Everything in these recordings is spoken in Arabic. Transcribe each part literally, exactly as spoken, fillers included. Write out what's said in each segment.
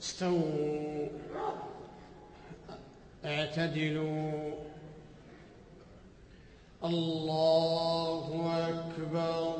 استووا اعتدلوا. الله أكبر.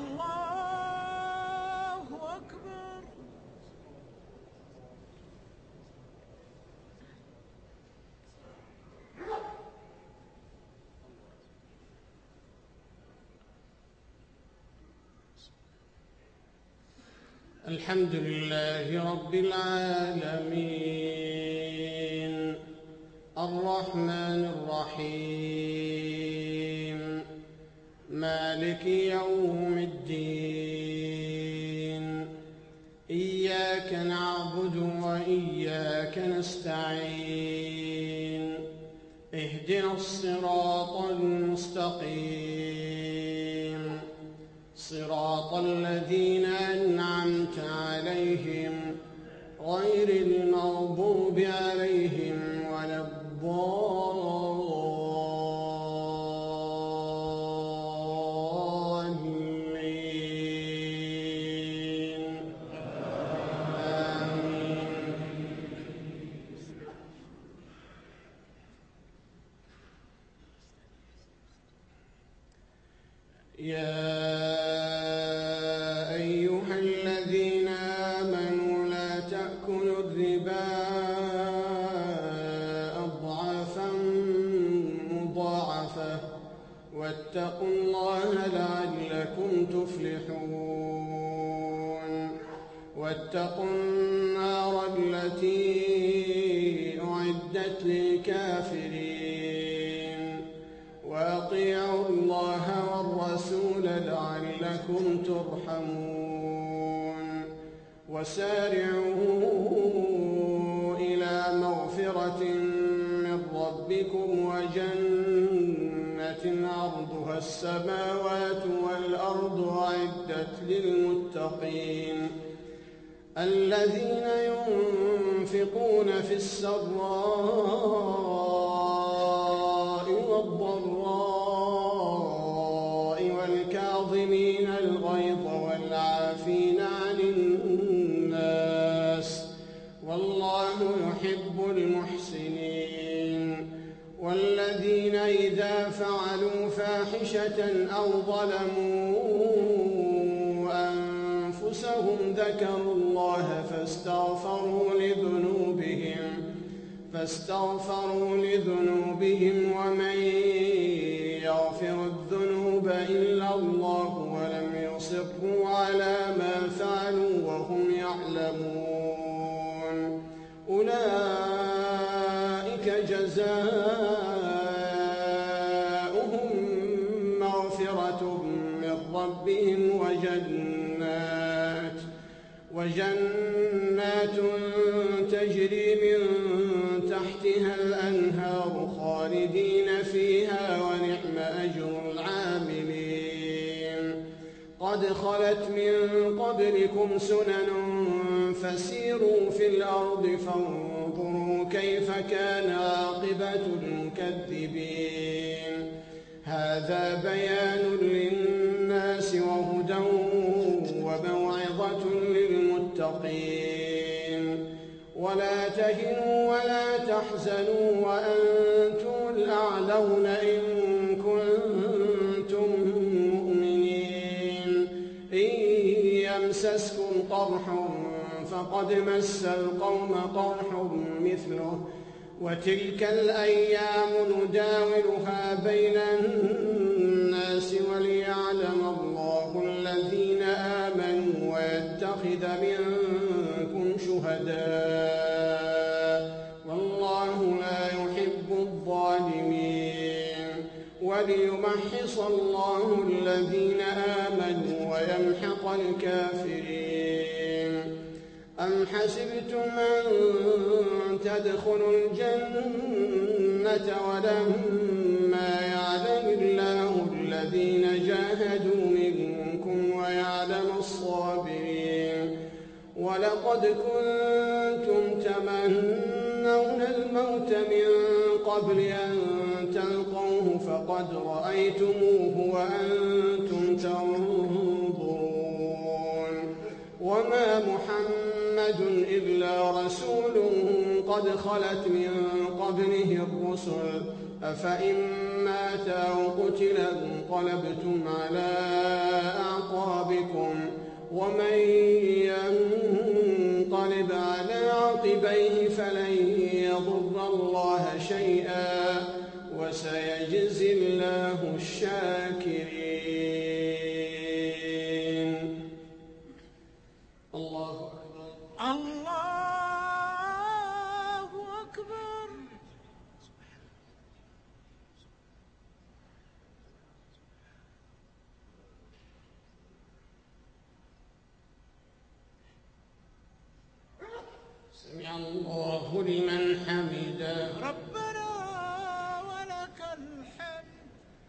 الله أكبر. الحمد لله رب العالمين الرحمن الرحيم مالك يوم الدين. إياك نعبد وإياك نستعين. اهدنا الصراط المستقيم صراط الذين أنعمت عليهم غير المغضوب عليهم ولا الضالين. آمين. يا واتقوا الله لعلكم تفلحون. واتقوا النار التي أعدت للكافرين. وأطيعوا الله والرسول لعلكم ترحمون. وسارعوا إلى مغفرة من ربكم وجنة عرضها السماوات والأرض أعدت للمتقين الذين ينفقون في السراء والضراء والكاظمين الغيظ والعافين عن الناس والله يحب المحسنين. والذين إذا فعلوا فاحشة أو ظلموا أنفسهم ذكروا الله فاستغفروا لذنوبهم فاستغفروا لذنوبهم ومن يغفر الذنوب إلا الله ولم يصروا على ما فعلوا وهم يعلمون أولئك جزاؤهم مغفرة من ربهم وجنات وجنات تجري من تحتها الأنهار خالدين فيها ونعم أجر العاملين. قد خلت من قبلكم سنن فسيروا في الأرض فانظروا كيف كان عاقبة المكذبين. هذا بيان للناس وهدى وموعظة للمتقين. ولا تهنوا ولا تحزنوا وأنتم الأعلون إن كنتم مؤمنين. إن يمسسكم قرح فقد مس القوم قرح مثله وتلك الأيام نداولها بين الناس وليعلم الله الذين آمنوا ويتخذ منكم شهداء والله لا يحب الظالمين. وليمحص الله الذين آمنوا ويمحق الكافرين. أم حسبتم أن تدخلوا الجنة ولما يعلم الله الذين جاهدوا منكم ويعلم الصابرين. ولقد كنتم تمنون الموت من قبل أن تلقوه فقد رأيتموه وأنتم تنظرون. وما محمد محمد إلا رسول قد خلت من قبله الرسل أفإن مات أو قتل انقلبتم على أعقابكم ومن ينقلب على عقبيه فلن يضر الله شيئا وسيجزي الله الشاكرين. الله أكبر. الله أكبر. سمع الله لمن حمده. ربنا ولك الحمد.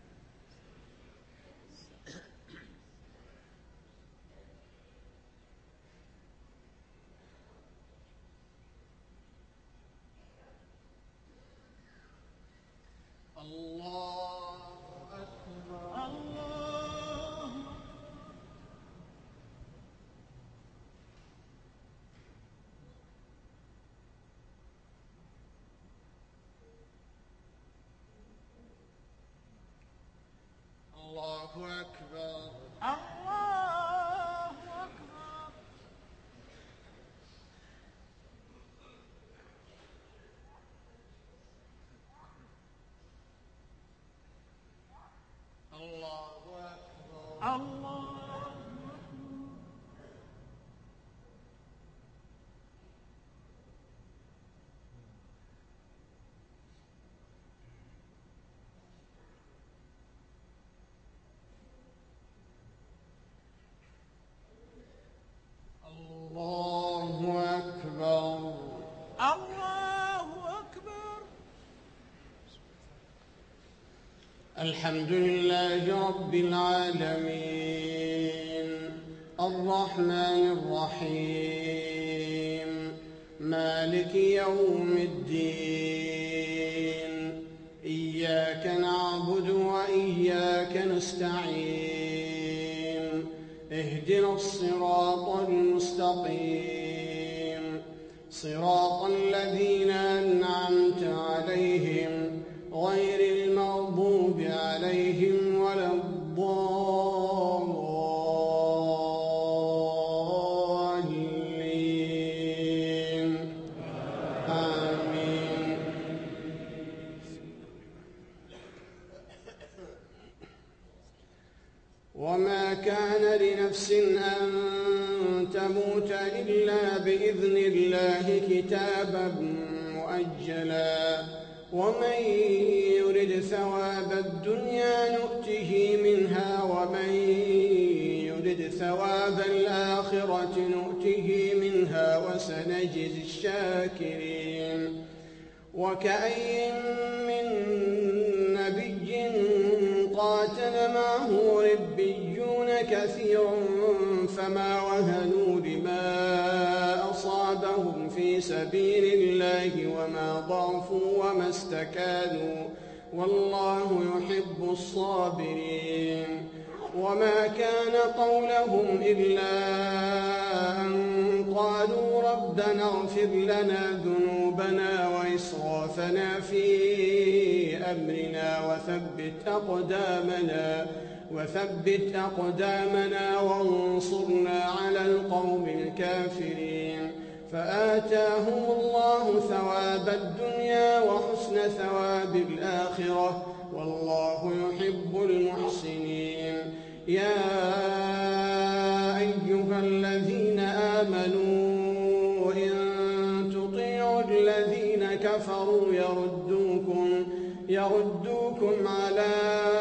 الله أكبر. الله الله أكبر. الله أكبر. الله أكبر. الله الله أكبر. الله أكبر. الحمد لله رب العالمين الرحمن الرحيم مالك يوم الدين إياك نعبد وإياك نستعين اهدنا الصراط المستقيم صراط الذين أنعمت عليهم غير المغضوب عليهم ولا الضالين آمين. وما كان لنفس أن تموت إلا بإذن الله كتابا مؤجلا ومن يرد ثواب الدنيا نؤته منها ومن يرد ثواب الآخرة نؤته منها وسنجزي الشاكرين. وكأين من نبي قاتل معه ربيون كثير فما وهنوا لما أصابهم في سبيل الله وما ضعفوا وما استكانوا والله يحب الصابرين. وما كان قولهم إلا أن قالوا ربنا اغفر لنا ذنوبنا وإسرافنا في أمرنا وثبت أقدامنا وثبت أقدامنا وانصرنا على القوم الكافرين. فآتاهم الله ثواب الدنيا وحسن ثواب الآخرة والله يحب المحسنين. يا أيها الذين آمنوا إن تطيعوا الذين كفروا يردوكم يردوكم على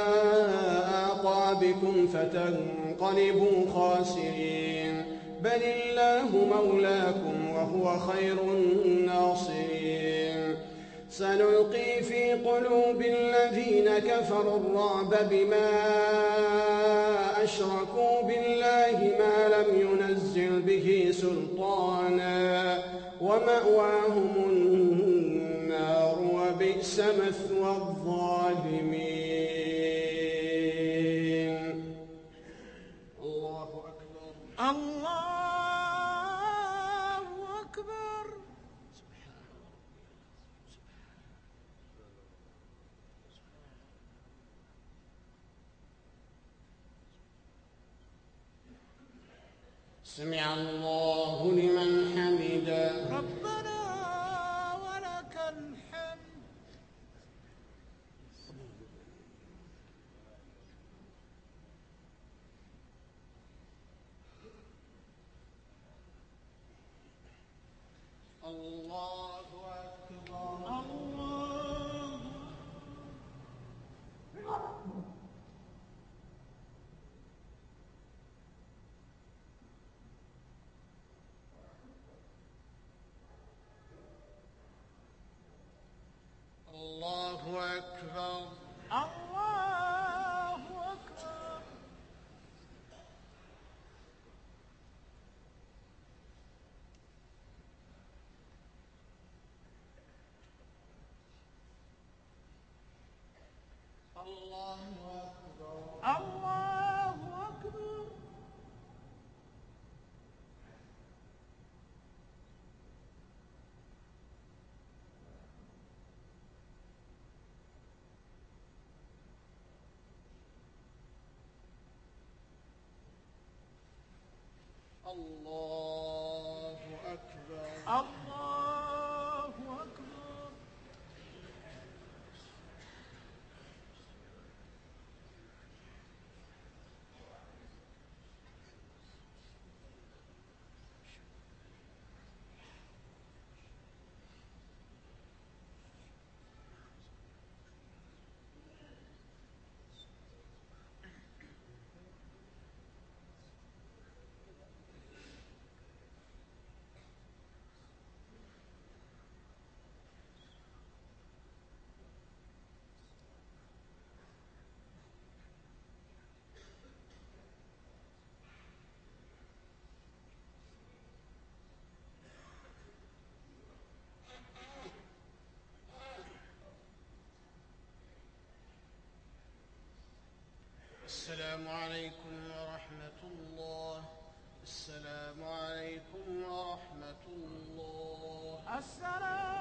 أعقابكم فتنقلبوا خاسرين. بل الله مولاكم وهو خير الناصرين. سنلقي في قلوب الذين كفروا الرعب بما أشركوا بالله ما لم ينزل به سلطانا ومأواهم النار وبئس مثوى الظالمين. الله أكبر. الله سمع الله لمن حمده. ربنا ولك الحمد. الله أكبر. الله الله أكبر. الله أكبر. الله أكبر. الله أكبر. الله أكبر. الله أكبر. السلام عليكم ورحمة الله. السلام عليكم ورحمة الله. السلام